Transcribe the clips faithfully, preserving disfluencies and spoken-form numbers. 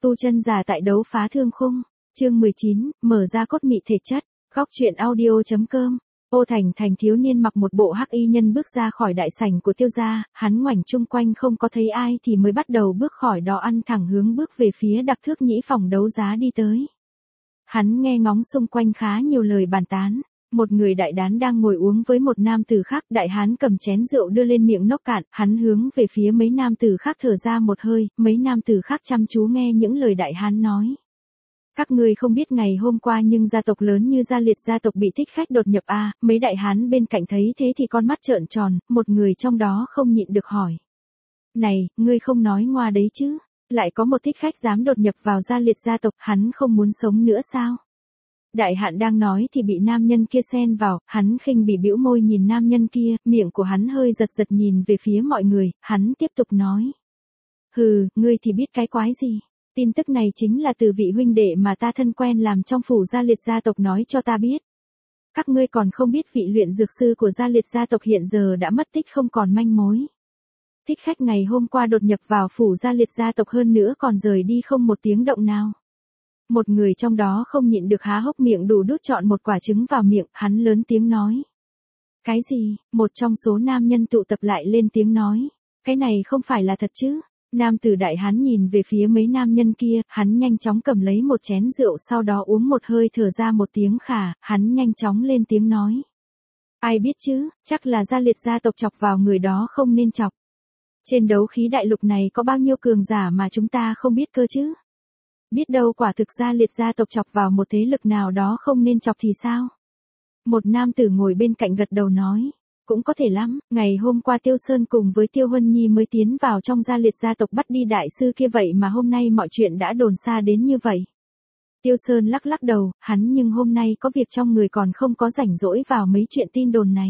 Tu chân giả tại đấu phá thương khung, chương mười chín, mở ra cốt mị thể chất, góc truyện audio.com. Ô Thành Thành thiếu niên mặc một bộ hắc y nhân bước ra khỏi đại sảnh của Tiêu gia, hắn ngoảnh chung quanh không có thấy ai thì mới bắt đầu bước khỏi đó ăn thẳng hướng bước về phía Đặc Thước Nhĩ phòng đấu giá đi tới. Hắn nghe ngóng xung quanh khá nhiều lời bàn tán. Một người đại đán đang ngồi uống với một nam tử khác, đại hán cầm chén rượu đưa lên miệng nốc cạn, hắn hướng về phía mấy nam tử khác thở ra một hơi, mấy nam tử khác chăm chú nghe những lời đại hán nói. Các ngươi không biết ngày hôm qua nhưng gia tộc lớn như Gia Liệt gia tộc bị thích khách đột nhập a, à, mấy đại hán bên cạnh thấy thế thì con mắt trợn tròn, một người trong đó không nhịn được hỏi. Này, ngươi không nói ngoa đấy chứ, lại có một thích khách dám đột nhập vào Gia Liệt gia tộc, hắn không muốn sống nữa sao? Đại hạn đang nói thì bị nam nhân kia xen vào, hắn khinh bỉ bĩu môi nhìn nam nhân kia, miệng của hắn hơi giật giật nhìn về phía mọi người, hắn tiếp tục nói. Hừ, ngươi thì biết cái quái gì? Tin tức này chính là từ vị huynh đệ mà ta thân quen làm trong phủ Gia Liệt gia tộc nói cho ta biết. Các ngươi còn không biết vị luyện dược sư của Gia Liệt gia tộc hiện giờ đã mất tích không còn manh mối. Thích khách ngày hôm qua đột nhập vào phủ Gia Liệt gia tộc hơn nữa còn rời đi không một tiếng động nào. Một người trong đó không nhịn được há hốc miệng đủ đút trọn một quả trứng vào miệng, hắn lớn tiếng nói. Cái gì? Một trong số nam nhân tụ tập lại lên tiếng nói. Cái này không phải là thật chứ? Nam tử đại hán nhìn về phía mấy nam nhân kia, hắn nhanh chóng cầm lấy một chén rượu sau đó uống một hơi thở ra một tiếng khả, hắn nhanh chóng lên tiếng nói. Ai biết chứ, chắc là Gia Liệt gia tộc chọc vào người đó không nên chọc. Trên đấu khí đại lục này có bao nhiêu cường giả mà chúng ta không biết cơ chứ? Biết đâu quả thực Gia Liệt gia tộc chọc vào một thế lực nào đó không nên chọc thì sao? Một nam tử ngồi bên cạnh gật đầu nói. Cũng có thể lắm, ngày hôm qua Tiêu Sơn cùng với Tiêu Huân Nhi mới tiến vào trong Gia Liệt gia tộc bắt đi đại sư kia vậy mà hôm nay mọi chuyện đã đồn xa đến như vậy. Tiêu Sơn lắc lắc đầu, hắn nhưng hôm nay có việc trong người còn không có rảnh rỗi vào mấy chuyện tin đồn này.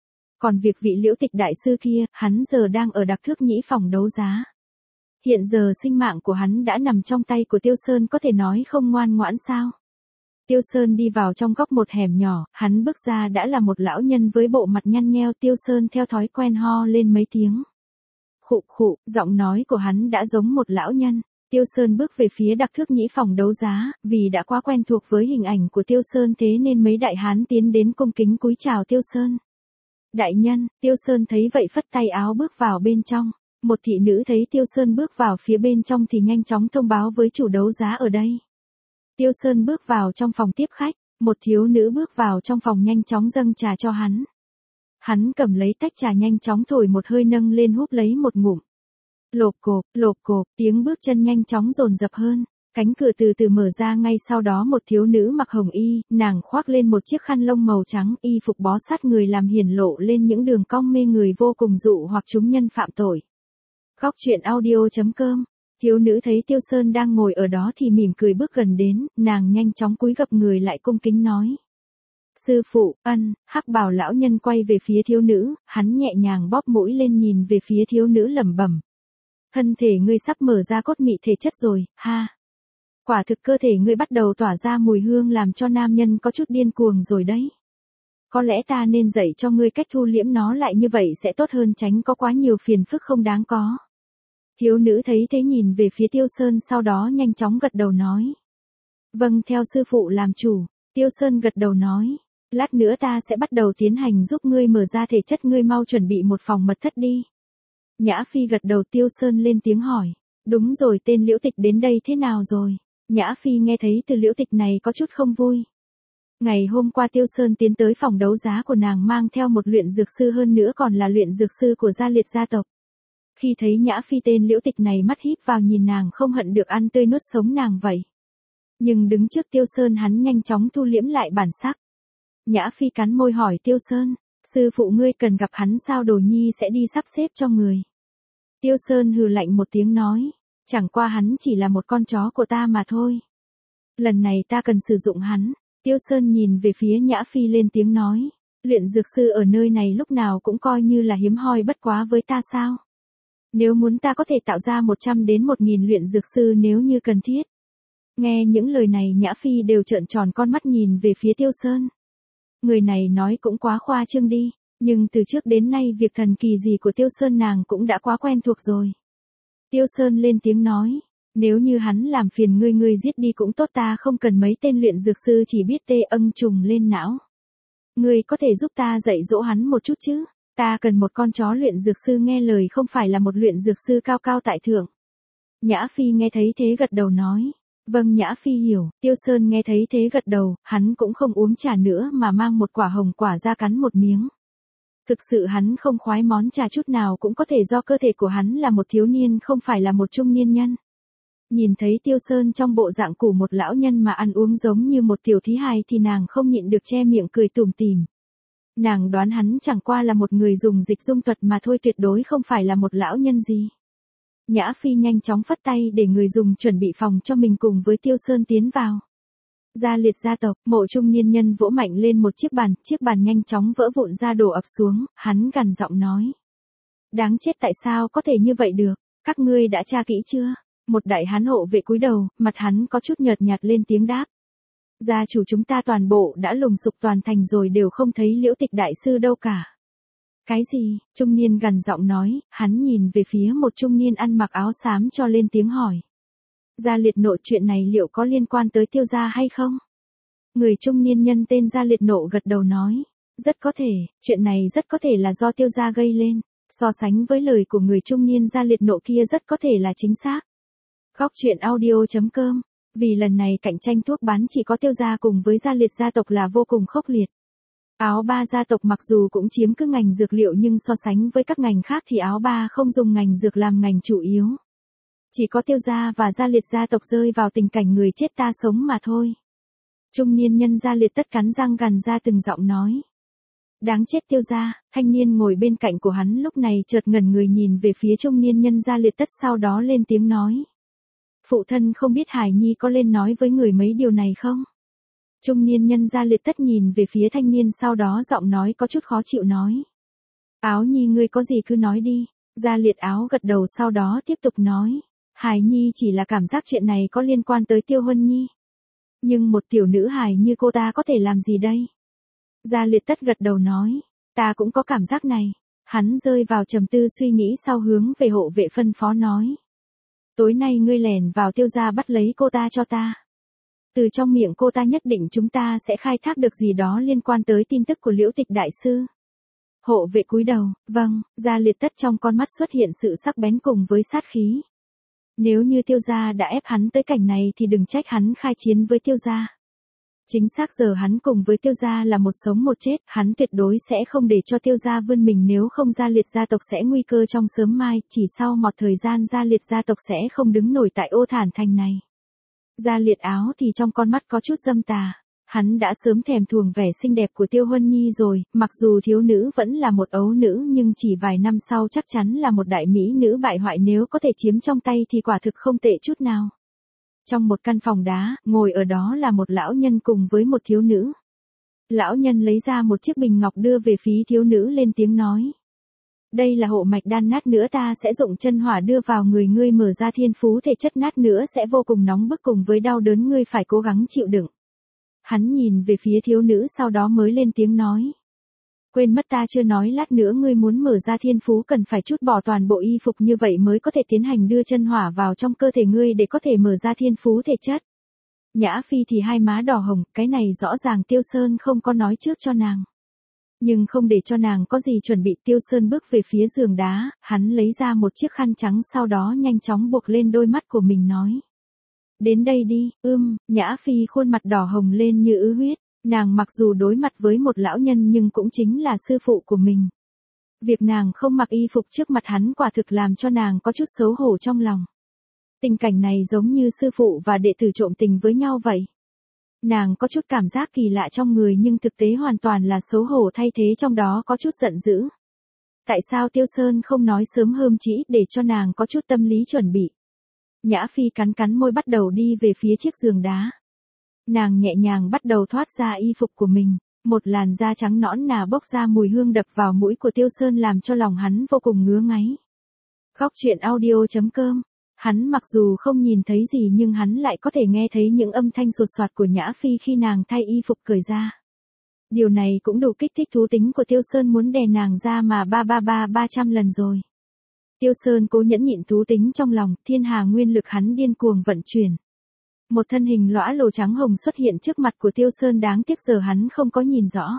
Còn việc vị Liễu Tịch đại sư kia, hắn giờ đang ở Đặc Thước Nhĩ phòng đấu giá. Hiện giờ sinh mạng của hắn đã nằm trong tay của Tiêu Sơn, có thể nói không ngoan ngoãn sao? Tiêu Sơn đi vào trong góc một hẻm nhỏ, hắn bước ra đã là một lão nhân với bộ mặt nhăn nheo. Tiêu Sơn theo thói quen ho lên mấy tiếng. Khụ khụ, giọng nói của hắn đã giống một lão nhân. Tiêu Sơn bước về phía Đặc Thước Nhĩ phòng đấu giá, vì đã quá quen thuộc với hình ảnh của Tiêu Sơn thế nên mấy đại hán tiến đến cung kính cúi chào Tiêu Sơn. Đại nhân, Tiêu Sơn thấy vậy phất tay áo bước vào bên trong. Một thị nữ thấy Tiêu Sơn bước vào phía bên trong thì nhanh chóng thông báo với chủ đấu giá ở đây. Tiêu Sơn bước vào trong phòng tiếp khách, một thiếu nữ bước vào trong phòng nhanh chóng dâng trà cho hắn. Hắn cầm lấy tách trà nhanh chóng thổi một hơi nâng lên húp lấy một ngụm. Lộp cộp, lộp cộp, tiếng bước chân nhanh chóng dồn dập hơn. Cánh cửa từ từ mở ra, ngay sau đó một thiếu nữ mặc hồng y, nàng khoác lên một chiếc khăn lông màu trắng, y phục bó sát người làm hiển lộ lên những đường cong mê người vô cùng dụ hoặc chúng nhân phạm tội. Góc truyện audio.com. Thiếu nữ thấy Tiêu Sơn đang ngồi ở đó thì mỉm cười bước gần đến, nàng nhanh chóng cúi gập người lại cung kính nói. Sư phụ, ân, hắc bào lão nhân quay về phía thiếu nữ, hắn nhẹ nhàng bóp mũi lên nhìn về phía thiếu nữ lẩm bẩm. Thân thể ngươi sắp mở ra cốt mị thể chất rồi, ha. Quả thực cơ thể ngươi bắt đầu tỏa ra mùi hương làm cho nam nhân có chút điên cuồng rồi đấy. Có lẽ ta nên dạy cho ngươi cách thu liễm nó lại, như vậy sẽ tốt hơn, tránh có quá nhiều phiền phức không đáng có. Thiếu nữ thấy thế nhìn về phía Tiêu Sơn sau đó nhanh chóng gật đầu nói. Vâng, theo sư phụ làm chủ. Tiêu Sơn gật đầu nói. Lát nữa ta sẽ bắt đầu tiến hành giúp ngươi mở ra thể chất, ngươi mau chuẩn bị một phòng mật thất đi. Nhã Phi gật đầu. Tiêu Sơn lên tiếng hỏi. Đúng rồi, tên Liễu Tịch đến đây thế nào rồi? Nhã Phi nghe thấy từ Liễu Tịch này có chút không vui. Ngày hôm qua Tiêu Sơn tiến tới phòng đấu giá của nàng mang theo một luyện dược sư, hơn nữa còn là luyện dược sư của Gia Liệt gia tộc. Khi thấy Nhã Phi tên Liễu Tịch này mắt híp vào nhìn nàng không hận được ăn tươi nuốt sống nàng vậy. Nhưng đứng trước Tiêu Sơn hắn nhanh chóng thu liễm lại bản sắc. Nhã Phi cắn môi hỏi Tiêu Sơn, sư phụ ngươi cần gặp hắn sao? Đồ nhi sẽ đi sắp xếp cho người. Tiêu Sơn hừ lạnh một tiếng nói, chẳng qua hắn chỉ là một con chó của ta mà thôi. Lần này ta cần sử dụng hắn. Tiêu Sơn nhìn về phía Nhã Phi lên tiếng nói, luyện dược sư ở nơi này lúc nào cũng coi như là hiếm hoi bất quá với ta sao? Nếu muốn ta có thể tạo ra một trăm đến một nghìn luyện dược sư nếu như cần thiết. Nghe những lời này Nhã Phi đều trợn tròn con mắt nhìn về phía Tiêu Sơn. Người này nói cũng quá khoa trương đi, nhưng từ trước đến nay việc thần kỳ gì của Tiêu Sơn nàng cũng đã quá quen thuộc rồi. Tiêu Sơn lên tiếng nói, Nếu như hắn làm phiền ngươi ngươi giết đi cũng tốt, ta không cần mấy tên luyện dược sư chỉ biết tê âng trùng lên não. Ngươi có thể giúp ta dạy dỗ hắn một chút chứ? Ta cần một con chó luyện dược sư nghe lời, không phải là một luyện dược sư cao cao tại thượng. Nhã Phi nghe thấy thế gật đầu nói. Vâng, Nhã Phi hiểu. Tiêu Sơn nghe thấy thế gật đầu, hắn cũng không uống trà nữa mà mang một quả hồng quả ra cắn một miếng. Thực sự hắn không khoái món trà chút nào, cũng có thể do cơ thể của hắn là một thiếu niên không phải là một trung niên nhân. Nhìn thấy Tiêu Sơn trong bộ dạng của một lão nhân mà ăn uống giống như một tiểu thí hài thì nàng không nhịn được che miệng cười tủm tỉm. Nàng đoán hắn chẳng qua là một người dùng dịch dung thuật mà thôi, tuyệt đối không phải là một lão nhân gì. Nhã Phi nhanh chóng phất tay để người dùng chuẩn bị phòng cho mình cùng với Tiêu Sơn tiến vào. Gia Liệt gia tộc, mộ trung niên nhân vỗ mạnh lên một chiếc bàn, chiếc bàn nhanh chóng vỡ vụn ra đổ ập xuống, hắn gằn giọng nói. Đáng chết, tại sao có thể như vậy được, các ngươi đã tra kỹ chưa? Một đại hán hộ vệ cúi đầu, mặt hắn có chút nhợt nhạt lên tiếng đáp. Gia chủ, chúng ta toàn bộ đã lùng sục toàn thành rồi, đều không thấy Liễu Tịch đại sư đâu cả. Cái gì? Trung niên gằn giọng nói, hắn nhìn về phía một trung niên ăn mặc áo xám cho lên tiếng hỏi. Gia Liệt Nộ, chuyện này liệu có liên quan tới Tiêu gia hay không? Người trung niên nhân tên Gia Liệt Nộ gật đầu nói. Rất có thể, chuyện này rất có thể là do Tiêu gia gây lên. So sánh với lời của người trung niên Gia Liệt Nộ kia rất có thể là chính xác. Góc truyện audio chấm com. Vì lần này cạnh tranh thuốc bán chỉ có Tiêu gia cùng với Gia Liệt gia tộc là vô cùng khốc liệt. Áo Ba gia tộc mặc dù cũng chiếm cứ ngành dược liệu nhưng so sánh với các ngành khác thì Áo Ba không dùng ngành dược làm ngành chủ yếu. Chỉ có Tiêu gia và Gia Liệt gia tộc rơi vào tình cảnh người chết ta sống mà thôi. Trung niên nhân Gia Liệt tất cắn răng gằn ra từng giọng nói. Đáng chết Tiêu gia. Thanh niên ngồi bên cạnh của hắn lúc này chợt ngẩn người nhìn về phía trung niên nhân Gia Liệt tất, sau đó lên tiếng nói. Phụ thân không biết Hải Nhi có lên nói với người mấy điều này không? Trung niên nhân Gia Liệt tất nhìn về phía thanh niên, sau đó giọng nói có chút khó chịu nói. Áo Nhi, ngươi có gì cứ nói đi. Gia Liệt Áo gật đầu, sau đó tiếp tục nói. Hải Nhi chỉ là cảm giác chuyện này có liên quan tới Tiêu Huân Nhi. Nhưng một tiểu nữ hài như cô ta có thể làm gì đây? Gia Liệt tất gật đầu nói. Ta cũng có cảm giác này. Hắn rơi vào trầm tư suy nghĩ, sau hướng về hộ vệ phân phó nói. Tối nay ngươi lẻn vào Tiêu gia bắt lấy cô ta cho ta. Từ trong miệng cô ta nhất định chúng ta sẽ khai thác được gì đó liên quan tới tin tức của Liễu Tịch đại sư. Hộ vệ cúi đầu, vâng. Gia Liệt tất trong con mắt xuất hiện sự sắc bén cùng với sát khí. Nếu như Tiêu gia đã ép hắn tới cảnh này thì đừng trách hắn khai chiến với Tiêu gia. Chính xác giờ hắn cùng với Tiêu gia là một sống một chết, hắn tuyệt đối sẽ không để cho Tiêu gia vươn mình, nếu không Gia Liệt gia tộc sẽ nguy cơ trong sớm mai, chỉ sau một thời gian Gia Liệt gia tộc sẽ không đứng nổi tại Ô Thản thành này. Gia Liệt Áo thì trong con mắt có chút dâm tà, hắn đã sớm thèm thuồng vẻ xinh đẹp của Tiêu Huân Nhi rồi, mặc dù thiếu nữ vẫn là một ấu nữ nhưng chỉ vài năm sau chắc chắn là một đại mỹ nữ bại hoại, nếu có thể chiếm trong tay thì quả thực không tệ chút nào. Trong một căn phòng đá, ngồi ở đó là một lão nhân cùng với một thiếu nữ. Lão nhân lấy ra một chiếc bình ngọc đưa về phía thiếu nữ, lên tiếng nói. Đây là hộ mạch đan, nát nữa ta sẽ dụng chân hỏa đưa vào người ngươi, mở ra thiên phú thể chất, nát nữa sẽ vô cùng nóng bức cùng với đau đớn, ngươi phải cố gắng chịu đựng. Hắn nhìn về phía thiếu nữ sau đó mới lên tiếng nói. Quên mất ta chưa nói, lát nữa ngươi muốn mở ra thiên phú cần phải trút bỏ toàn bộ y phục, như vậy mới có thể tiến hành đưa chân hỏa vào trong cơ thể ngươi để có thể mở ra thiên phú thể chất. Nhã Phi thì hai má đỏ hồng, cái này rõ ràng Tiêu Sơn không có nói trước cho nàng. Nhưng không để cho nàng có gì chuẩn bị, Tiêu Sơn bước về phía giường đá, hắn lấy ra một chiếc khăn trắng, sau đó nhanh chóng buộc lên đôi mắt của mình nói. Đến đây đi. Ưm, Nhã Phi khuôn mặt đỏ hồng lên như ứ huyết. Nàng mặc dù đối mặt với một lão nhân nhưng cũng chính là sư phụ của mình. Việc nàng không mặc y phục trước mặt hắn quả thực làm cho nàng có chút xấu hổ trong lòng. Tình cảnh này giống như sư phụ và đệ tử trộm tình với nhau vậy. Nàng có chút cảm giác kỳ lạ trong người nhưng thực tế hoàn toàn là xấu hổ thay thế, trong đó có chút giận dữ. Tại sao Tiêu Sơn không nói sớm hơn chỉ để cho nàng có chút tâm lý chuẩn bị. Nhã Phi cắn cắn môi bắt đầu đi về phía chiếc giường đá. Nàng nhẹ nhàng bắt đầu thoát ra y phục của mình, một làn da trắng nõn nà bốc ra mùi hương đập vào mũi của Tiêu Sơn làm cho lòng hắn vô cùng ngứa ngáy. Góc truyện audio chấm com. Hắn mặc dù không nhìn thấy gì nhưng hắn lại có thể nghe thấy những âm thanh sột soạt của Nhã Phi khi nàng thay y phục cởi ra. Điều này cũng đủ kích thích thú tính của Tiêu Sơn, muốn đè nàng ra mà ba ba ba ba trăm lần rồi. Tiêu Sơn cố nhẫn nhịn thú tính trong lòng, thiên hà nguyên lực hắn điên cuồng vận chuyển. Một thân hình lõa lồ trắng hồng xuất hiện trước mặt của Tiêu Sơn, đáng tiếc giờ hắn không có nhìn rõ.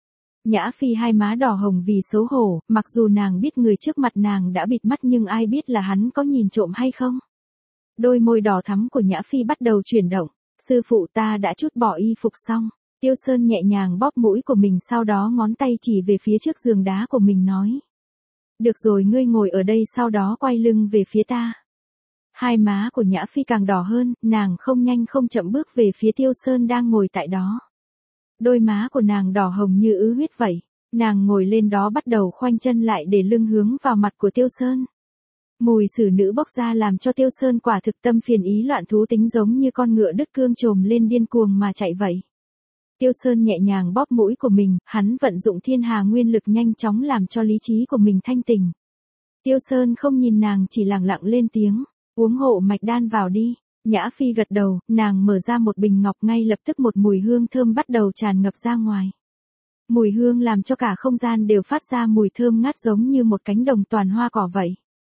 Nhã Phi hai má đỏ hồng vì xấu hổ, mặc dù nàng biết người trước mặt nàng đã bịt mắt nhưng ai biết là hắn có nhìn trộm hay không. Đôi môi đỏ thắm của Nhã Phi bắt đầu chuyển động. Sư phụ, ta đã trút bỏ y phục xong. Tiêu Sơn nhẹ nhàng bóp mũi của mình, sau đó ngón tay chỉ về phía trước giường đá của mình nói. Được rồi, ngươi ngồi ở đây, sau đó quay lưng về phía ta. Hai má của Nhã Phi càng đỏ hơn, nàng không nhanh không chậm bước về phía Tiêu Sơn đang ngồi tại đó. Đôi má của nàng đỏ hồng như ứ huyết vậy. Nàng ngồi lên đó bắt đầu khoanh chân lại để lưng hướng vào mặt của Tiêu Sơn. Mùi xử nữ bốc ra làm cho Tiêu Sơn quả thực tâm phiền ý loạn, thú tính giống như con ngựa đứt cương trồm lên điên cuồng mà chạy vậy. Tiêu Sơn nhẹ nhàng bóp mũi của mình, hắn vận dụng thiên hà nguyên lực nhanh chóng làm cho lý trí của mình thanh tỉnh. Tiêu Sơn không nhìn nàng, chỉ lặng lặng lên tiếng, uống hộ mạch đan vào đi. Nhã Phi gật đầu, nàng mở ra một bình ngọc, ngay lập tức một mùi hương thơm bắt đầu tràn ngập ra ngoài. Mùi hương làm cho cả không gian đều phát ra mùi thơm ngát giống như một cánh đồng toàn hoa cỏ vậy.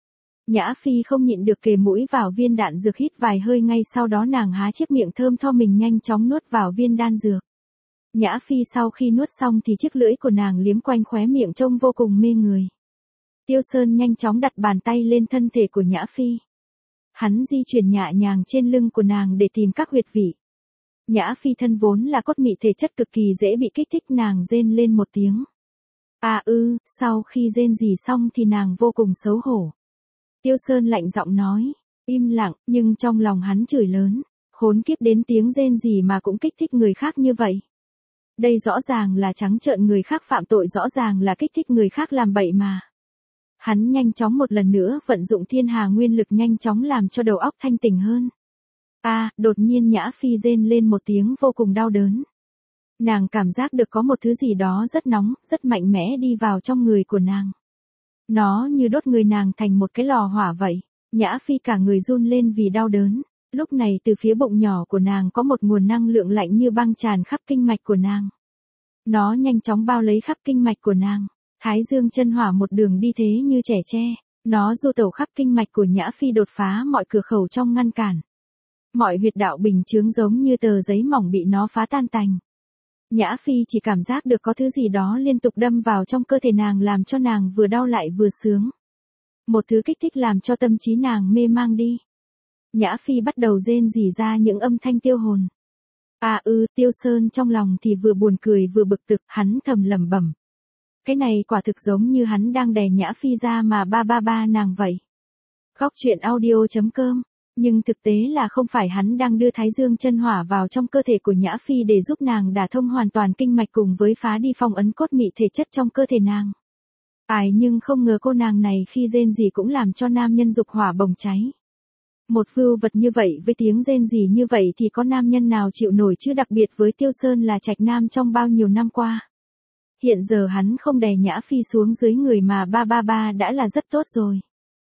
Nhã Phi không nhịn được kề mũi vào viên đạn dược, hít vài hơi, ngay sau đó nàng há chiếc miệng thơm tho mình nhanh chóng nuốt vào viên đan dược. Nhã Phi sau khi nuốt xong thì chiếc lưỡi của nàng liếm quanh khóe miệng trông vô cùng mê người. Tiêu Sơn nhanh chóng đặt bàn tay lên thân thể của Nhã Phi. Hắn di chuyển nhẹ nhàng trên lưng của nàng để tìm các huyệt vị. Nhã Phi thân vốn là cốt mị, thể chất cực kỳ dễ bị kích thích, nàng rên lên một tiếng. À ư, sau khi rên rỉ xong thì nàng vô cùng xấu hổ. Tiêu Sơn lạnh giọng nói, im lặng, nhưng trong lòng hắn chửi lớn, khốn kiếp, đến tiếng rên rỉ mà cũng kích thích người khác như vậy. Đây rõ ràng là trắng trợn người khác phạm tội, rõ ràng là kích thích người khác làm bậy mà. Hắn nhanh chóng một lần nữa vận dụng thiên hà nguyên lực, nhanh chóng làm cho đầu óc thanh tỉnh hơn. À, đột nhiên Nhã Phi rên lên một tiếng vô cùng đau đớn. Nàng cảm giác được có một thứ gì đó rất nóng, rất mạnh mẽ đi vào trong người của nàng. Nó như đốt người nàng thành một cái lò hỏa vậy. Nhã Phi cả người run lên vì đau đớn. Lúc này từ phía bụng nhỏ của nàng có một nguồn năng lượng lạnh như băng tràn khắp kinh mạch của nàng. Nó nhanh chóng bao lấy khắp kinh mạch của nàng. Thái dương chân hỏa một đường đi thế như trẻ tre. Nó du tẩu khắp kinh mạch của Nhã Phi, đột phá mọi cửa khẩu trong ngăn cản. Mọi huyệt đạo bình chướng giống như tờ giấy mỏng bị nó phá tan tành. Nhã Phi chỉ cảm giác được có thứ gì đó liên tục đâm vào trong cơ thể nàng, làm cho nàng vừa đau lại vừa sướng. Một thứ kích thích làm cho tâm trí nàng mê mang đi. Nhã Phi bắt đầu rên rỉ ra những âm thanh tiêu hồn. À ư, Tiêu Sơn trong lòng thì vừa buồn cười vừa bực tức, hắn thầm lẩm bẩm. Cái này quả thực giống như hắn đang đè Nhã Phi ra mà ba ba ba nàng vậy. Góc truyện audio chấm com. Nhưng thực tế là không phải, hắn đang đưa thái dương chân hỏa vào trong cơ thể của Nhã Phi để giúp nàng đả thông hoàn toàn kinh mạch cùng với phá đi phong ấn cốt mị thể chất trong cơ thể nàng. Ai nhưng không ngờ cô nàng này khi rên rỉ cũng làm cho nam nhân dục hỏa bồng cháy. Một vưu vật như vậy với tiếng rên rỉ như vậy thì có nam nhân nào chịu nổi chứ, đặc biệt với Tiêu Sơn là trạch nam trong bao nhiêu năm qua. Hiện giờ hắn không đè Nhã Phi xuống dưới người mà ba ba ba đã là rất tốt rồi.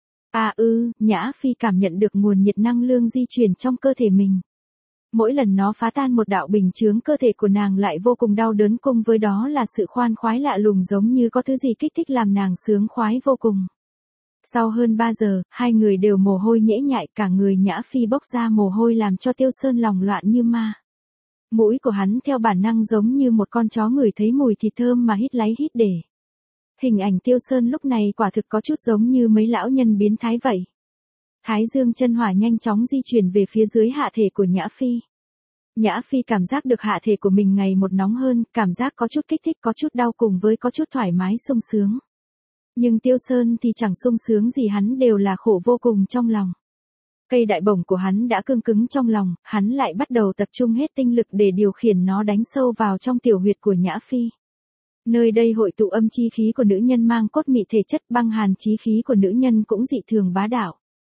À ư, Nhã Phi cảm nhận được nguồn nhiệt năng lượng di chuyển trong cơ thể mình. Mỗi lần nó phá tan một đạo bình chướng, cơ thể của nàng lại vô cùng đau đớn, cùng với đó là sự khoan khoái lạ lùng, giống như có thứ gì kích thích làm nàng sướng khoái vô cùng. Sau hơn ba giờ, hai người đều mồ hôi nhễ nhại, cả người Nhã Phi bốc ra mồ hôi làm cho Tiêu Sơn lòng loạn như ma. Mũi của hắn theo bản năng giống như một con chó ngửi thấy mùi thịt thơm mà hít láy hít để. Hình ảnh Tiêu Sơn lúc này quả thực có chút giống như mấy lão nhân biến thái vậy. Thái dương chân hỏa nhanh chóng di chuyển về phía dưới hạ thể của Nhã Phi. Nhã Phi cảm giác được hạ thể của mình ngày một nóng hơn, cảm giác có chút kích thích, có chút đau cùng với có chút thoải mái sung sướng. Nhưng Tiêu Sơn thì chẳng sung sướng gì, hắn đều là khổ vô cùng trong lòng. Cây đại bổng của hắn đã cương cứng trong lòng, hắn lại bắt đầu tập trung hết tinh lực để điều khiển nó đánh sâu vào trong tiểu huyệt của Nhã Phi. Nơi đây hội tụ âm chi khí của nữ nhân mang cốt mị thể chất, băng hàn chí khí của nữ nhân cũng dị thường bá đạo.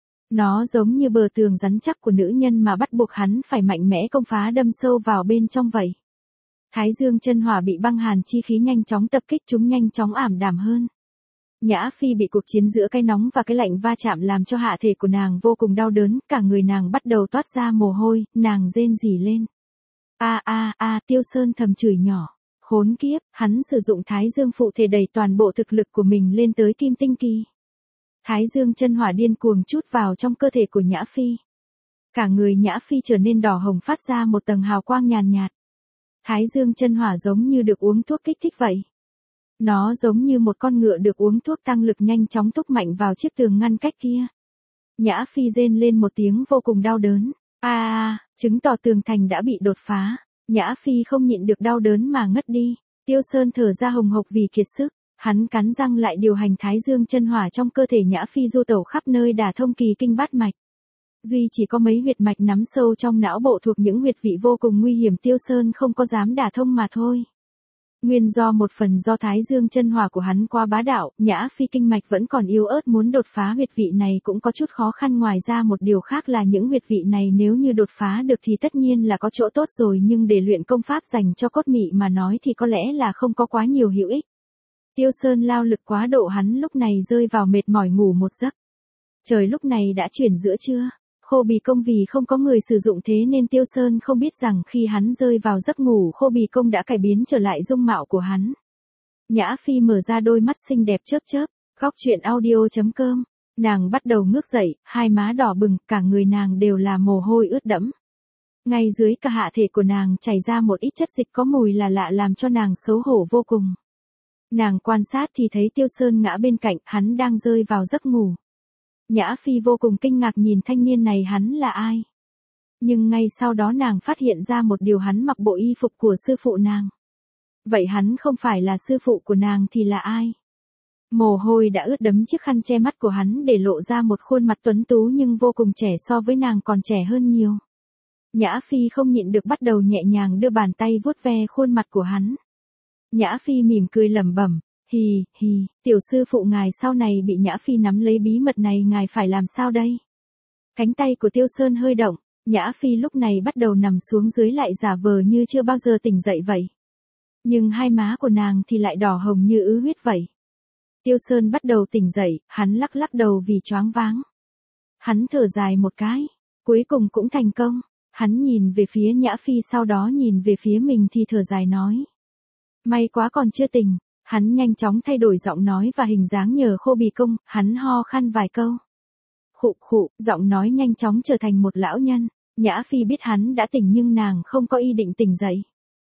Nó giống như bờ tường rắn chắc của nữ nhân mà bắt buộc hắn phải mạnh mẽ công phá, đâm sâu vào bên trong vậy. Thái dương chân hỏa bị băng hàn chi khí nhanh chóng tập kích, chúng nhanh chóng ảm đạm hơn. Nhã Phi bị cuộc chiến giữa cái nóng và cái lạnh va chạm làm cho hạ thể của nàng vô cùng đau đớn, cả người nàng bắt đầu toát ra mồ hôi, nàng rên rỉ lên. A a a, Tiêu Sơn thầm chửi nhỏ. Khốn kiếp, hắn sử dụng thái dương phụ thể đẩy toàn bộ thực lực của mình lên tới kim tinh kỳ. Thái dương chân hỏa điên cuồng trút vào trong cơ thể của Nhã Phi. Cả người Nhã Phi trở nên đỏ hồng phát ra một tầng hào quang nhàn nhạt. Thái dương chân hỏa giống như được uống thuốc kích thích vậy. Nó giống như một con ngựa được uống thuốc tăng lực nhanh chóng thúc mạnh vào chiếc tường ngăn cách kia. Nhã Phi rên lên một tiếng vô cùng đau đớn. A à, chứng tỏ tường thành đã bị đột phá. Nhã Phi không nhịn được đau đớn mà ngất đi. Tiêu Sơn thở ra hồng hộc vì kiệt sức. Hắn cắn răng lại điều hành thái dương chân hỏa trong cơ thể Nhã Phi du tẩu khắp nơi đả thông kỳ kinh bát mạch. Duy chỉ có mấy huyệt mạch nắm sâu trong não bộ thuộc những huyệt vị vô cùng nguy hiểm Tiêu Sơn không có dám đả thông mà thôi. Nguyên do một phần do thái dương chân hỏa của hắn quá bá đạo, Nhã Phi kinh mạch vẫn còn yếu ớt muốn đột phá huyệt vị này cũng có chút khó khăn, ngoài ra một điều khác là những huyệt vị này nếu như đột phá được thì tất nhiên là có chỗ tốt rồi, nhưng để luyện công pháp dành cho cốt mị mà nói thì có lẽ là không có quá nhiều hữu ích. Tiêu Sơn lao lực quá độ, hắn lúc này rơi vào mệt mỏi ngủ một giấc. Trời lúc này đã chuyển giữa trưa. Khô bì công vì không có người sử dụng thế nên Tiêu Sơn không biết rằng khi hắn rơi vào giấc ngủ khô bì công đã cải biến trở lại dung mạo của hắn. Nhã Phi mở ra đôi mắt xinh đẹp chớp chớp, góc truyện audio chấm com. Nàng bắt đầu ngước dậy, hai má đỏ bừng, cả người nàng đều là mồ hôi ướt đẫm. Ngay dưới cả hạ thể của nàng chảy ra một ít chất dịch có mùi là lạ làm cho nàng xấu hổ vô cùng. Nàng quan sát thì thấy Tiêu Sơn ngã bên cạnh, hắn đang rơi vào giấc ngủ. Nhã Phi vô cùng kinh ngạc nhìn thanh niên này, hắn là ai? Nhưng ngay sau đó nàng phát hiện ra một điều, hắn mặc bộ y phục của sư phụ nàng. Vậy hắn không phải là sư phụ của nàng thì là ai? Mồ hôi đã ướt đẫm chiếc khăn che mắt của hắn để lộ ra một khuôn mặt tuấn tú nhưng vô cùng trẻ, so với nàng còn trẻ hơn nhiều. Nhã Phi không nhịn được bắt đầu nhẹ nhàng đưa bàn tay vuốt ve khuôn mặt của hắn. Nhã Phi mỉm cười lẩm bẩm. Hì, hì, tiểu sư phụ ngài sau này bị Nhã Phi nắm lấy bí mật này ngài phải làm sao đây? Cánh tay của Tiêu Sơn hơi động, Nhã Phi lúc này bắt đầu nằm xuống dưới lại giả vờ như chưa bao giờ tỉnh dậy vậy. Nhưng hai má của nàng thì lại đỏ hồng như ứ huyết vậy. Tiêu Sơn bắt đầu tỉnh dậy, hắn lắc lắc đầu vì choáng váng. Hắn thở dài một cái, cuối cùng cũng thành công. Hắn nhìn về phía Nhã Phi sau đó nhìn về phía mình thì thở dài nói. May quá còn chưa tỉnh. Hắn nhanh chóng thay đổi giọng nói và hình dáng nhờ khô bì công, hắn ho khan vài câu. Khụ khụ, giọng nói nhanh chóng trở thành một lão nhân. Nhã Phi biết hắn đã tỉnh nhưng nàng không có ý định tỉnh dậy.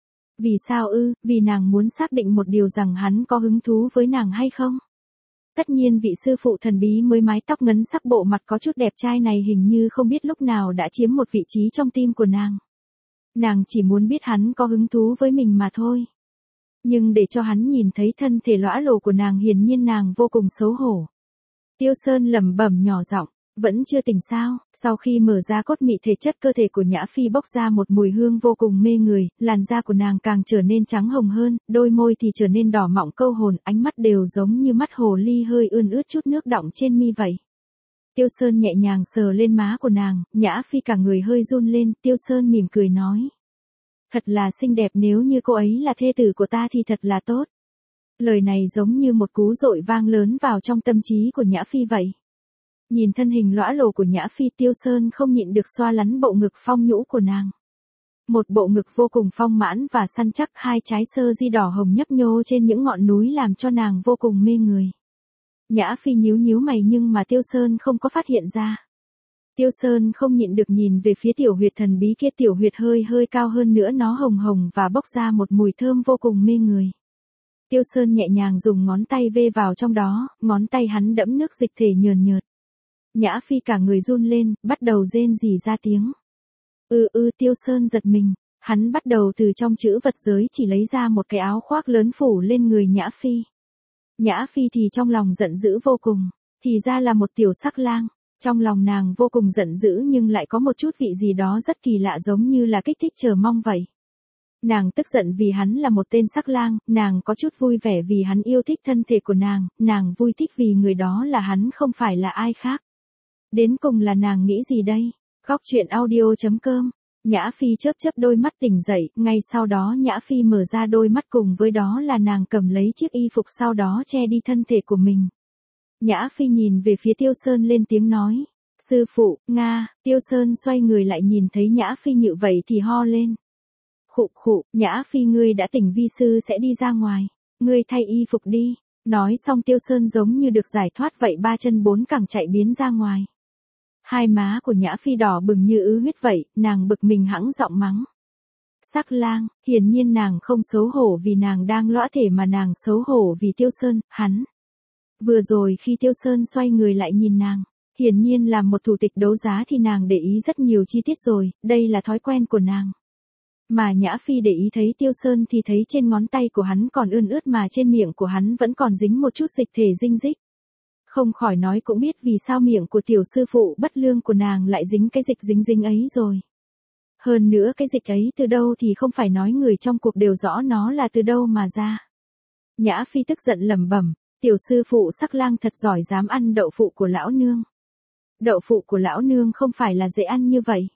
Vì sao ư? Vì nàng muốn xác định một điều, rằng hắn có hứng thú với nàng hay không. Tất nhiên vị sư phụ thần bí mới mái tóc ngấn sắc bộ mặt có chút đẹp trai này hình như không biết lúc nào đã chiếm một vị trí trong tim của nàng. Nàng chỉ muốn biết hắn có hứng thú với mình mà thôi. Nhưng để cho hắn nhìn thấy thân thể lõa lồ của nàng hiển nhiên nàng vô cùng xấu hổ. Tiêu Sơn lẩm bẩm nhỏ giọng, vẫn chưa tỉnh sao? Sau khi mở ra cốt mị thể chất, cơ thể của Nhã Phi bốc ra một mùi hương vô cùng mê người, làn da của nàng càng trở nên trắng hồng hơn, đôi môi thì trở nên đỏ mọng câu hồn, ánh mắt đều giống như mắt hồ ly hơi ươn ướt chút nước đọng trên mi vậy. Tiêu Sơn nhẹ nhàng sờ lên má của nàng, Nhã Phi cả người hơi run lên, Tiêu Sơn mỉm cười nói. Thật là xinh đẹp, nếu như cô ấy là thê tử của ta thì thật là tốt. Lời này giống như một cú dội vang lớn vào trong tâm trí của Nhã Phi vậy. Nhìn thân hình lõa lồ của Nhã Phi, Tiêu Sơn không nhịn được xoa lắn bộ ngực phong nhũ của nàng. Một bộ ngực vô cùng phong mãn và săn chắc, hai trái sơ di đỏ hồng nhấp nhô trên những ngọn núi làm cho nàng vô cùng mê người. Nhã Phi nhíu nhíu mày nhưng mà Tiêu Sơn không có phát hiện ra. Tiêu Sơn không nhịn được nhìn về phía tiểu huyệt thần bí kia, tiểu huyệt hơi hơi cao hơn nữa, nó hồng hồng và bốc ra một mùi thơm vô cùng mê người. Tiêu Sơn nhẹ nhàng dùng ngón tay vê vào trong đó, ngón tay hắn đẫm nước dịch thể nhờn nhợt. Nhã Phi cả người run lên, bắt đầu rên rỉ ra tiếng. Ừ ừ, Tiêu Sơn giật mình, hắn bắt đầu từ trong trữ vật giới chỉ lấy ra một cái áo khoác lớn phủ lên người Nhã Phi. Nhã Phi thì trong lòng giận dữ vô cùng, thì ra là một tiểu sắc lang. Trong lòng nàng vô cùng giận dữ nhưng lại có một chút vị gì đó rất kỳ lạ, giống như là kích thích chờ mong vậy. Nàng tức giận vì hắn là một tên sắc lang, nàng có chút vui vẻ vì hắn yêu thích thân thể của nàng, nàng vui thích vì người đó là hắn không phải là ai khác. Đến cùng là nàng nghĩ gì đây? Góc truyện audio chấm com. Nhã Phi chớp chớp đôi mắt tỉnh dậy, ngay sau đó Nhã Phi mở ra đôi mắt, cùng với đó là nàng cầm lấy chiếc y phục sau đó che đi thân thể của mình. Nhã Phi nhìn về phía Tiêu Sơn lên tiếng nói. Sư phụ, Nga, Tiêu Sơn xoay người lại nhìn thấy Nhã Phi như vậy thì ho lên. Khụ khụ, Nhã Phi ngươi đã tỉnh, vi sư sẽ đi ra ngoài. Ngươi thay y phục đi. Nói xong Tiêu Sơn giống như được giải thoát vậy ba chân bốn cẳng chạy biến ra ngoài. Hai má của Nhã Phi đỏ bừng như ứ huyết vậy, nàng bực mình hẵng giọng mắng. Sắc lang, hiển nhiên nàng không xấu hổ vì nàng đang lõa thể mà nàng xấu hổ vì Tiêu Sơn, hắn. Vừa rồi khi Tiêu Sơn xoay người lại nhìn nàng, hiển nhiên là một thủ tịch đấu giá thì nàng để ý rất nhiều chi tiết rồi, đây là thói quen của nàng. Mà Nhã Phi để ý thấy Tiêu Sơn thì thấy trên ngón tay của hắn còn ươn ướt mà trên miệng của hắn vẫn còn dính một chút dịch thể dinh dích. Không khỏi nói cũng biết vì sao miệng của tiểu sư phụ bất lương của nàng lại dính cái dịch dính dính ấy rồi. Hơn nữa cái dịch ấy từ đâu thì không phải nói người trong cuộc đều rõ nó là từ đâu mà ra. Nhã Phi tức giận lẩm bẩm, tiểu sư phụ Sắc Lang thật giỏi dám ăn đậu phụ của lão nương. Đậu phụ của lão nương không phải là dễ ăn như vậy.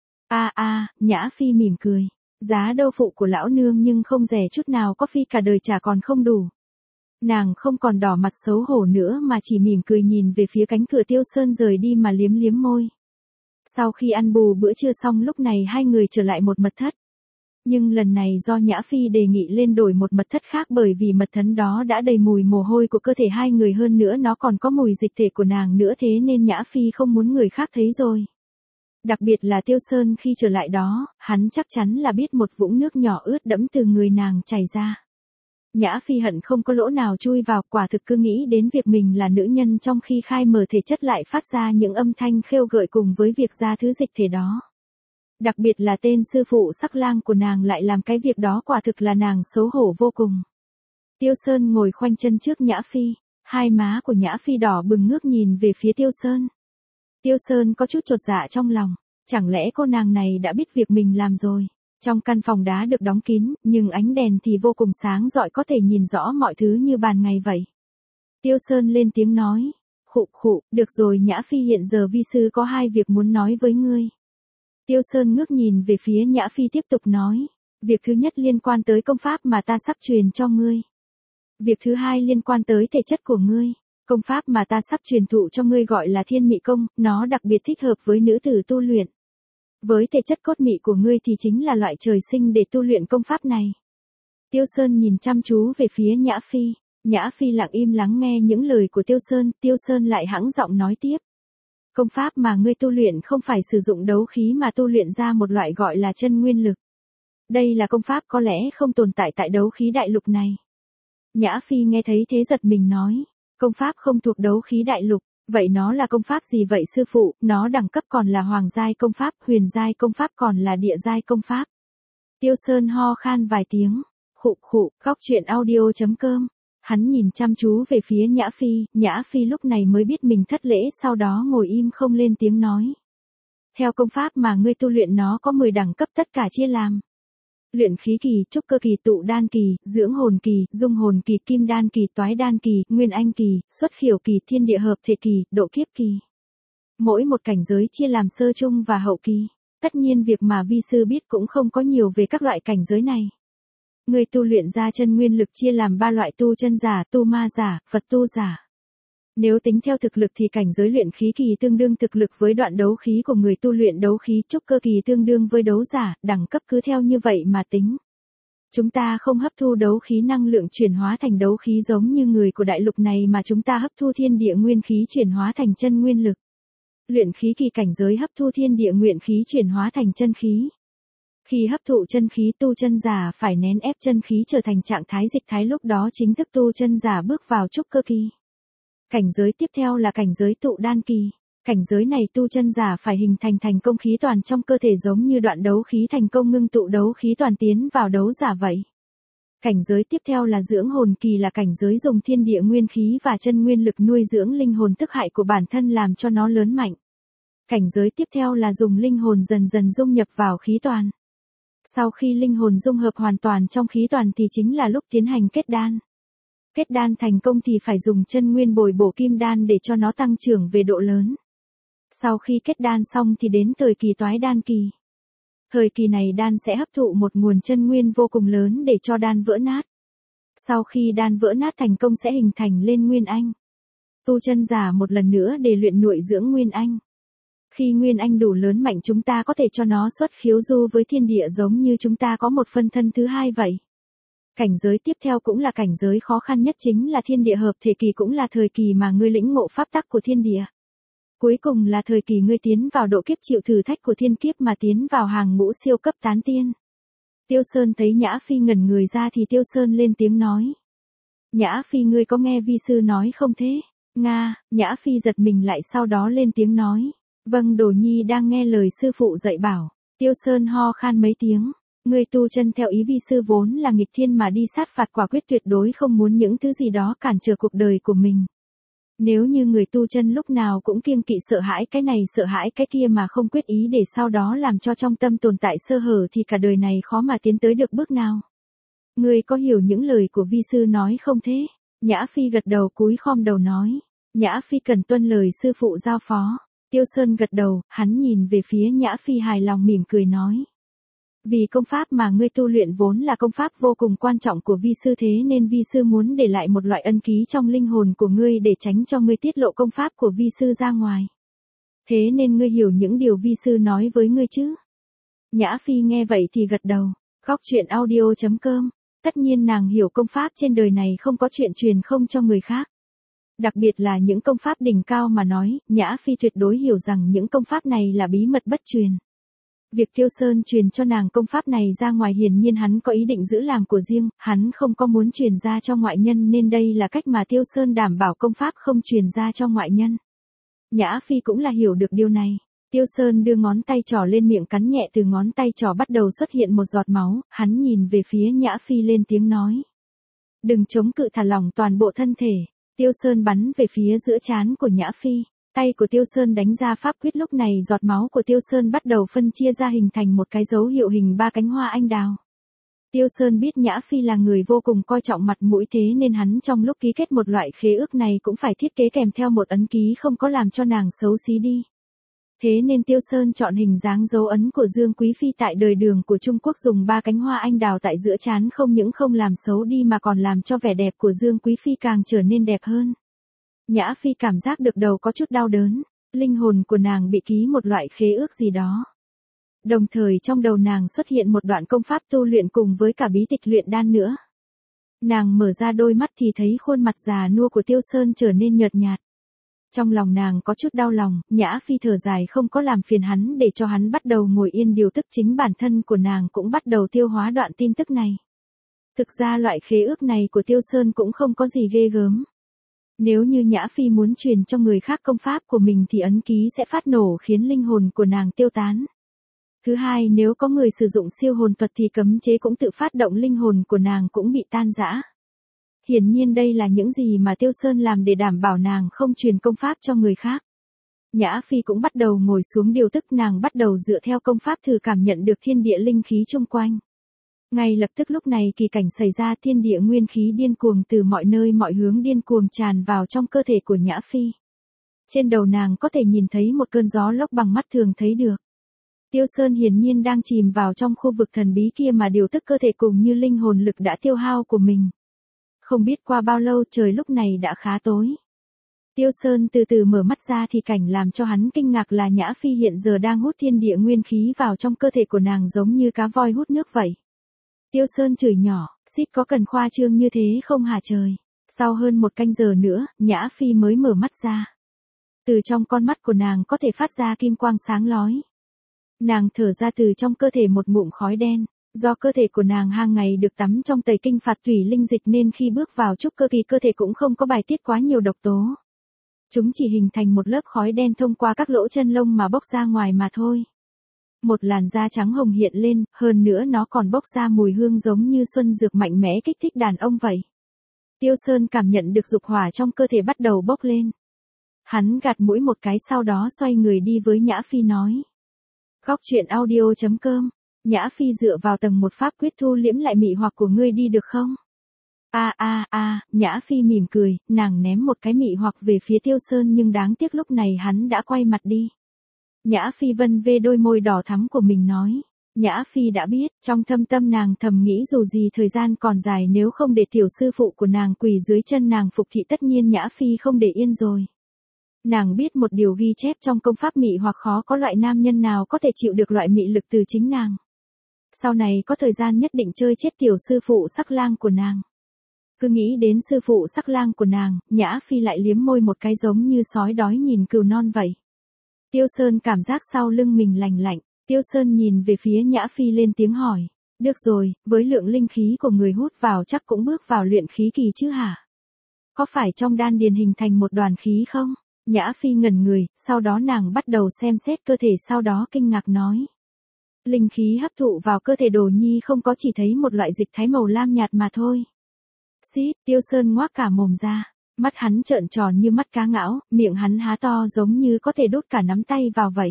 A a, Nhã Phi mỉm cười, giá đậu phụ của lão nương nhưng không rẻ chút nào, có phi cả đời trả còn không đủ. Nàng không còn đỏ mặt xấu hổ nữa mà chỉ mỉm cười nhìn về phía cánh cửa Tiêu Sơn rời đi mà liếm liếm môi. Sau khi ăn bù bữa trưa xong lúc này hai người trở lại một mật thất. Nhưng lần này do Nhã Phi đề nghị lên đổi một mật thất khác bởi vì mật thất đó đã đầy mùi mồ hôi của cơ thể hai người, hơn nữa nó còn có mùi dịch thể của nàng nữa, thế nên Nhã Phi không muốn người khác thấy rồi. Đặc biệt là Tiêu Sơn khi trở lại đó, hắn chắc chắn là biết một vũng nước nhỏ ướt đẫm từ người nàng chảy ra. Nhã Phi hận không có lỗ nào chui vào, quả thực cứ nghĩ đến việc mình là nữ nhân trong khi khai mở thể chất lại phát ra những âm thanh khêu gợi cùng với việc ra thứ dịch thể đó. Đặc biệt là tên sư phụ Sắc Lang của nàng lại làm cái việc đó, quả thực là nàng xấu hổ vô cùng. Tiêu Sơn ngồi khoanh chân trước Nhã Phi, hai má của Nhã Phi đỏ bừng ngước nhìn về phía Tiêu Sơn. Tiêu Sơn có chút chột dạ trong lòng, chẳng lẽ cô nàng này đã biết việc mình làm rồi. Trong căn phòng đá được đóng kín, nhưng ánh đèn thì vô cùng sáng rọi, có thể nhìn rõ mọi thứ như ban ngày vậy. Tiêu Sơn lên tiếng nói, khụ khụ, được rồi Nhã Phi, hiện giờ vi sư có hai việc muốn nói với ngươi. Tiêu Sơn ngước nhìn về phía Nhã Phi tiếp tục nói, việc thứ nhất liên quan tới công pháp mà ta sắp truyền cho ngươi. Việc thứ hai liên quan tới thể chất của ngươi. Công pháp mà ta sắp truyền thụ cho ngươi gọi là Thiên Mị Công, nó đặc biệt thích hợp với nữ tử tu luyện. Với thể chất cốt mị của ngươi thì chính là loại trời sinh để tu luyện công pháp này. Tiêu Sơn nhìn chăm chú về phía Nhã Phi, Nhã Phi lặng im lắng nghe những lời của Tiêu Sơn, Tiêu Sơn lại hắng giọng nói tiếp. Công pháp mà ngươi tu luyện không phải sử dụng đấu khí mà tu luyện ra một loại gọi là chân nguyên lực. Đây là công pháp có lẽ không tồn tại tại đấu khí đại lục này. Nhã Phi nghe thấy thế giật mình nói, công pháp không thuộc đấu khí đại lục. Vậy nó là công pháp gì vậy sư phụ? Nó đẳng cấp còn là hoàng giai công pháp, huyền giai công pháp còn là địa giai công pháp. Tiêu Sơn ho khan vài tiếng, khụ khụ, góc truyện audio chấm com. Hắn nhìn chăm chú về phía Nhã Phi, Nhã Phi lúc này mới biết mình thất lễ, sau đó ngồi im không lên tiếng nói. Theo công pháp mà ngươi tu luyện nó có mười đẳng cấp, tất cả chia làm luyện khí kỳ, trúc cơ kỳ, tụ đan kỳ, dưỡng hồn kỳ, dung hồn kỳ, kim đan kỳ, toái đan kỳ, nguyên anh kỳ, xuất khiểu kỳ, thiên địa hợp thể kỳ, độ kiếp kỳ. Mỗi một cảnh giới chia làm sơ trung và hậu kỳ. Tất nhiên việc mà vi sư biết cũng không có nhiều về các loại cảnh giới này. Người tu luyện ra chân nguyên lực chia làm ba loại: tu chân giả, tu ma giả, Phật tu giả. Nếu tính theo thực lực thì cảnh giới luyện khí kỳ tương đương thực lực với đoạn đấu khí của người tu luyện đấu khí, trúc cơ kỳ tương đương với đấu giả, đẳng cấp cứ theo như vậy mà tính. Chúng ta không hấp thu đấu khí năng lượng chuyển hóa thành đấu khí giống như người của đại lục này, mà chúng ta hấp thu thiên địa nguyên khí chuyển hóa thành chân nguyên lực. Luyện khí kỳ cảnh giới hấp thu thiên địa nguyên khí chuyển hóa thành chân khí. Khi hấp thụ chân khí, tu chân giả phải nén ép chân khí trở thành trạng thái dịch thái, lúc đó chính thức tu chân giả bước vào trúc cơ kỳ. Cảnh giới tiếp theo là cảnh giới tụ đan kỳ. Cảnh giới này tu chân giả phải hình thành thành công khí toàn trong cơ thể giống như đoạn đấu khí thành công ngưng tụ đấu khí toàn tiến vào đấu giả vậy. Cảnh giới tiếp theo là dưỡng hồn kỳ, là cảnh giới dùng thiên địa nguyên khí và chân nguyên lực nuôi dưỡng linh hồn tức hại của bản thân làm cho nó lớn mạnh. Cảnh giới tiếp theo là dùng linh hồn dần dần dung nhập vào khí toàn. Sau khi linh hồn dung hợp hoàn toàn trong khí toàn thì chính là lúc tiến hành kết đan. Kết đan thành công thì phải dùng chân nguyên bồi bổ kim đan để cho nó tăng trưởng về độ lớn. Sau khi kết đan xong thì đến thời kỳ toái đan kỳ. Thời kỳ này đan sẽ hấp thụ một nguồn chân nguyên vô cùng lớn để cho đan vỡ nát. Sau khi đan vỡ nát thành công sẽ hình thành lên nguyên anh. Tu chân giả một lần nữa để luyện nuôi dưỡng nguyên anh. Khi nguyên anh đủ lớn mạnh, chúng ta có thể cho nó xuất khiếu du với thiên địa giống như chúng ta có một phân thân thứ hai vậy. Cảnh giới tiếp theo cũng là cảnh giới khó khăn nhất chính là thiên địa hợp thể kỳ, cũng là thời kỳ mà ngươi lĩnh ngộ pháp tắc của thiên địa. Cuối cùng là thời kỳ ngươi tiến vào độ kiếp chịu thử thách của thiên kiếp mà tiến vào hàng ngũ siêu cấp tán tiên. Tiêu Sơn thấy Nhã Phi ngẩn người ra thì Tiêu Sơn lên tiếng nói. Nhã Phi, ngươi có nghe vi sư nói không thế? Nga, Nhã Phi giật mình lại sau đó lên tiếng nói. Vâng, Đồ Nhi đang nghe lời sư phụ dạy bảo. Tiêu Sơn ho khan mấy tiếng. Ngươi tu chân theo ý vi sư vốn là nghịch thiên mà đi sát phạt, quả quyết tuyệt đối không muốn những thứ gì đó cản trở cuộc đời của mình. Nếu như người tu chân lúc nào cũng kiêng kỵ sợ hãi cái này sợ hãi cái kia mà không quyết ý để sau đó làm cho trong tâm tồn tại sơ hở thì cả đời này khó mà tiến tới được bước nào. Ngươi có hiểu những lời của vi sư nói không thế? Nhã Phi gật đầu cúi khom đầu nói. Nhã Phi cần tuân lời sư phụ giao phó. Tiêu Sơn gật đầu, hắn nhìn về phía Nhã Phi hài lòng mỉm cười nói. Vì công pháp mà ngươi tu luyện vốn là công pháp vô cùng quan trọng của vi sư, thế nên vi sư muốn để lại một loại ân ký trong linh hồn của ngươi để tránh cho ngươi tiết lộ công pháp của vi sư ra ngoài. Thế nên ngươi hiểu những điều vi sư nói với ngươi chứ? Nhã Phi nghe vậy thì gật đầu. Góc truyện audio chấm com. Tất nhiên nàng hiểu công pháp trên đời này không có chuyện truyền không cho người khác. Đặc biệt là những công pháp đỉnh cao mà nói, Nhã Phi tuyệt đối hiểu rằng những công pháp này là bí mật bất truyền. Việc Tiêu Sơn truyền cho nàng công pháp này ra ngoài hiển nhiên hắn có ý định giữ làm của riêng, hắn không có muốn truyền ra cho ngoại nhân nên đây là cách mà Tiêu Sơn đảm bảo công pháp không truyền ra cho ngoại nhân. Nhã Phi cũng là hiểu được điều này. Tiêu Sơn đưa ngón tay trỏ lên miệng cắn nhẹ, từ ngón tay trỏ bắt đầu xuất hiện một giọt máu, hắn nhìn về phía Nhã Phi lên tiếng nói. Đừng chống cự, thả lỏng toàn bộ thân thể. Tiêu Sơn bắn về phía giữa trán của Nhã Phi. Tay của Tiêu Sơn đánh ra pháp quyết, lúc này giọt máu của Tiêu Sơn bắt đầu phân chia ra hình thành một cái dấu hiệu hình ba cánh hoa anh đào. Tiêu Sơn biết Nhã Phi là người vô cùng coi trọng mặt mũi, thế nên hắn trong lúc ký kết một loại khế ước này cũng phải thiết kế kèm theo một ấn ký không có làm cho nàng xấu xí đi. Thế nên Tiêu Sơn chọn hình dáng dấu ấn của Dương Quý Phi tại đời Đường của Trung Quốc, dùng ba cánh hoa anh đào tại giữa trán, không những không làm xấu đi mà còn làm cho vẻ đẹp của Dương Quý Phi càng trở nên đẹp hơn. Nhã Phi cảm giác được đầu có chút đau đớn, linh hồn của nàng bị ký một loại khế ước gì đó. Đồng thời trong đầu nàng xuất hiện một đoạn công pháp tu luyện cùng với cả bí tịch luyện đan nữa. Nàng mở ra đôi mắt thì thấy khuôn mặt già nua của Tiêu Sơn trở nên nhợt nhạt. Trong lòng nàng có chút đau lòng, Nhã Phi thở dài không có làm phiền hắn để cho hắn bắt đầu ngồi yên điều tức, chính bản thân của nàng cũng bắt đầu tiêu hóa đoạn tin tức này. Thực ra loại khế ước này của Tiêu Sơn cũng không có gì ghê gớm. Nếu như Nhã Phi muốn truyền cho người khác công pháp của mình thì ấn ký sẽ phát nổ khiến linh hồn của nàng tiêu tán. Thứ hai, nếu có người sử dụng siêu hồn thuật thì cấm chế cũng tự phát động, linh hồn của nàng cũng bị tan rã. Hiển nhiên đây là những gì mà Tiêu Sơn làm để đảm bảo nàng không truyền công pháp cho người khác. Nhã Phi cũng bắt đầu ngồi xuống điều tức, nàng bắt đầu dựa theo công pháp thử cảm nhận được thiên địa linh khí chung quanh. Ngay lập tức lúc này kỳ cảnh xảy ra, thiên địa nguyên khí điên cuồng từ mọi nơi mọi hướng điên cuồng tràn vào trong cơ thể của Nhã Phi. Trên đầu nàng có thể nhìn thấy một cơn gió lốc bằng mắt thường thấy được. Tiêu Sơn hiển nhiên đang chìm vào trong khu vực thần bí kia mà điều tức cơ thể cùng như linh hồn lực đã tiêu hao của mình. Không biết qua bao lâu trời lúc này đã khá tối. Tiêu Sơn từ từ mở mắt ra thì cảnh làm cho hắn kinh ngạc là Nhã Phi hiện giờ đang hút thiên địa nguyên khí vào trong cơ thể của nàng giống như cá voi hút nước vậy. Tiêu Sơn chửi nhỏ, xít có cần khoa trương như thế không hả trời. Sau hơn một canh giờ nữa, Nhã Phi mới mở mắt ra. Từ trong con mắt của nàng có thể phát ra kim quang sáng lói. Nàng thở ra từ trong cơ thể một ngụm khói đen. Do cơ thể của nàng hàng ngày được tắm trong tẩy kinh phạt thủy linh dịch nên khi bước vào trúc cơ kỳ cơ thể cũng không có bài tiết quá nhiều độc tố. Chúng chỉ hình thành một lớp khói đen thông qua các lỗ chân lông mà bốc ra ngoài mà thôi. Một làn da trắng hồng hiện lên, hơn nữa nó còn bốc ra mùi hương giống như xuân dược mạnh mẽ kích thích đàn ông vậy. Tiêu Sơn cảm nhận được dục hỏa trong cơ thể bắt đầu bốc lên. Hắn gạt mũi một cái sau đó xoay người đi với Nhã Phi nói. Góc truyện audio chấm com. Nhã Phi dựa vào tầng một pháp quyết thu liễm lại mị hoặc của ngươi đi được không? A a a, Nhã Phi mỉm cười, nàng ném một cái mị hoặc về phía Tiêu Sơn nhưng đáng tiếc lúc này hắn đã quay mặt đi. Nhã Phi vân vê đôi môi đỏ thắm của mình nói. Nhã Phi đã biết, trong thâm tâm nàng thầm nghĩ dù gì thời gian còn dài nếu không để tiểu sư phụ của nàng quỳ dưới chân nàng phục thị tất nhiên Nhã Phi không để yên rồi. Nàng biết một điều ghi chép trong công pháp mị hoặc khó có loại nam nhân nào có thể chịu được loại mị lực từ chính nàng. Sau này có thời gian nhất định chơi chết tiểu sư phụ sắc lang của nàng. Cứ nghĩ đến sư phụ sắc lang của nàng, Nhã Phi lại liếm môi một cái giống như sói đói nhìn cừu non vậy. Tiêu Sơn cảm giác sau lưng mình lành lạnh, Tiêu Sơn nhìn về phía Nhã Phi lên tiếng hỏi. Được rồi, với lượng linh khí của người hút vào chắc cũng bước vào luyện khí kỳ chứ hả? Có phải trong đan điền hình thành một đoàn khí không? Nhã Phi ngẩn người, sau đó nàng bắt đầu xem xét cơ thể sau đó kinh ngạc nói. Linh khí hấp thụ vào cơ thể Đồ Nhi không có chỉ thấy một loại dịch thái màu lam nhạt mà thôi. Xít, Tiêu Sơn ngoác cả mồm ra, mắt hắn trợn tròn như mắt cá ngão, miệng hắn há to giống như có thể đút cả nắm tay vào vậy.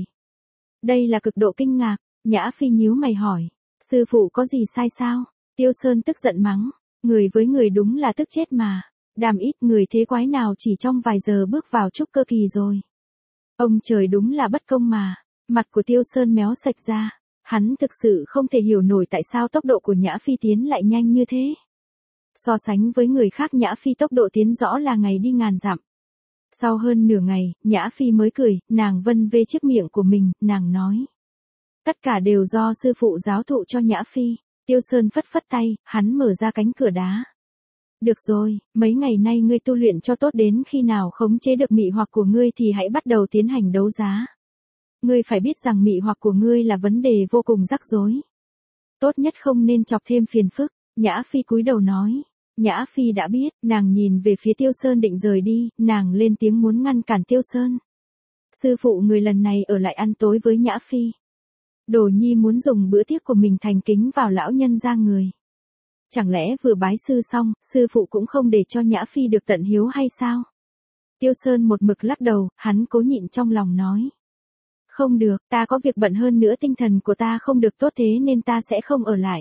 Đây là cực độ kinh ngạc, Nhã Phi nhíu mày hỏi, sư phụ có gì sai sao? Tiêu Sơn tức giận mắng, người với người đúng là tức chết mà, đàm ít người thế quái nào chỉ trong vài giờ bước vào trúc cơ kỳ rồi. Ông trời đúng là bất công mà, mặt của Tiêu Sơn méo sạch ra, hắn thực sự không thể hiểu nổi tại sao tốc độ của Nhã Phi tiến lại nhanh như thế. So sánh với người khác Nhã Phi tốc độ tiến rõ là ngày đi ngàn dặm. Sau hơn nửa ngày, Nhã Phi mới cười, nàng vân vê chiếc miệng của mình, nàng nói. Tất cả đều do sư phụ giáo thụ cho Nhã Phi. Tiêu Sơn phất phất tay, hắn mở ra cánh cửa đá. Được rồi, mấy ngày nay ngươi tu luyện cho tốt đến khi nào khống chế được mị hoặc của ngươi thì hãy bắt đầu tiến hành đấu giá. Ngươi phải biết rằng mị hoặc của ngươi là vấn đề vô cùng rắc rối. Tốt nhất không nên chọc thêm phiền phức. Nhã Phi cúi đầu nói. Nhã Phi đã biết, nàng nhìn về phía Tiêu Sơn định rời đi, nàng lên tiếng muốn ngăn cản Tiêu Sơn. Sư phụ người lần này ở lại ăn tối với Nhã Phi. Đồ Nhi muốn dùng bữa tiệc của mình thành kính vào lão nhân gia người. Chẳng lẽ vừa bái sư xong, sư phụ cũng không để cho Nhã Phi được tận hiếu hay sao? Tiêu Sơn một mực lắc đầu, hắn cố nhịn trong lòng nói. Không được, ta có việc bận hơn nữa, tinh thần của ta không được tốt thế nên ta sẽ không ở lại.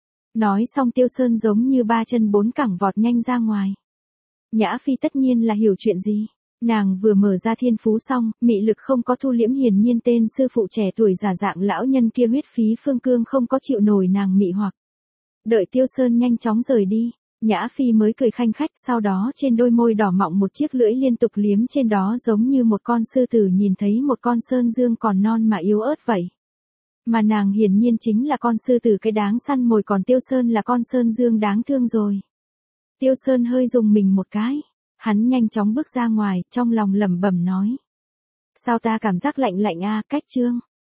Nói xong Tiêu Sơn giống như ba chân bốn cẳng vọt nhanh ra ngoài. Nhã Phi tất nhiên là hiểu chuyện gì. Nàng vừa mở ra thiên phú xong, mị lực không có thu liễm, hiển nhiên tên sư phụ trẻ tuổi giả dạng lão nhân kia huyết phí phương cương không có chịu nổi nàng mị hoặc. Đợi Tiêu Sơn nhanh chóng rời đi, Nhã Phi mới cười khanh khách, sau đó trên đôi môi đỏ mọng một chiếc lưỡi liên tục liếm trên đó giống như một con sư tử nhìn thấy một con sơn dương còn non mà yếu ớt vậy. Mà nàng hiển nhiên chính là con sư tử cái đáng săn mồi, còn Tiêu Sơn là con sơn dương đáng thương rồi. Tiêu Sơn hơi rùng mình một cái, hắn nhanh chóng bước ra ngoài, trong lòng lẩm bẩm nói. Sao ta cảm giác lạnh lạnh a, cách chương.